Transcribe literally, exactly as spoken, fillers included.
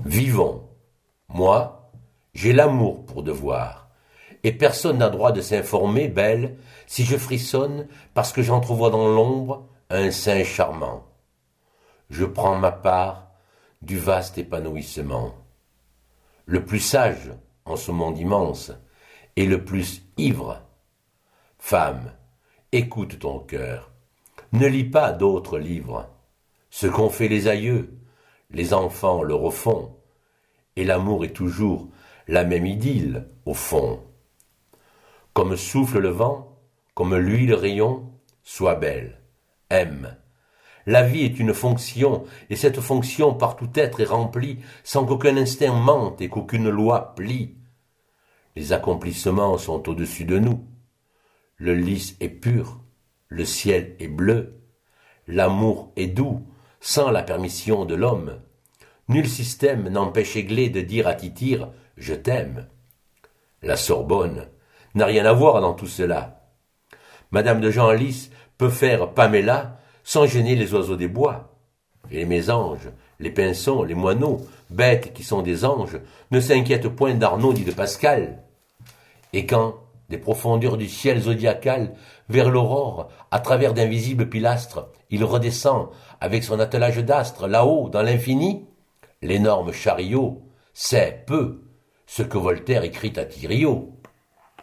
Vivons. Moi, j'ai l'amour pour devoir, et personne n'a droit de s'informer, belle, si je frissonne parce que j'entrevois dans l'ombre un sein charmant. Je prends ma part du vaste épanouissement. Le plus sage en ce monde immense, et le plus ivre. Femme, écoute ton cœur, ne lis pas d'autres livres. Ce qu'ont fait les aïeux, les enfants le refont, et l'amour est toujours la même idylle au fond. Comme souffle le vent, comme luit le rayon, sois belle, aime. La vie est une fonction, et cette fonction par tout être est remplie, sans qu'aucun instinct mente et qu'aucune loi plie. Les accomplissements sont au-dessus de nous. Le lys est pur, le ciel est bleu, l'amour est doux, sans la permission de l'homme. Nul système n'empêche Églé de dire à Tityre « Je t'aime ». La Sorbonne n'a rien à voir dans tout cela. Madame de Genlis peut faire Paméla sans gêner les oiseaux des bois. Et les mésanges, les pinsons, les moineaux, bêtes qui sont des anges, ne s'inquiètent point d'Arnaud ni de Pascal. Et quand, des profondeurs du ciel zodiacal, vers l'aurore, à travers d'invisibles pilastres, il redescend avec son attelage d'astres, là-haut, dans l'infini, l'énorme chariot sait peu ce que Voltaire écrit à Thiriot.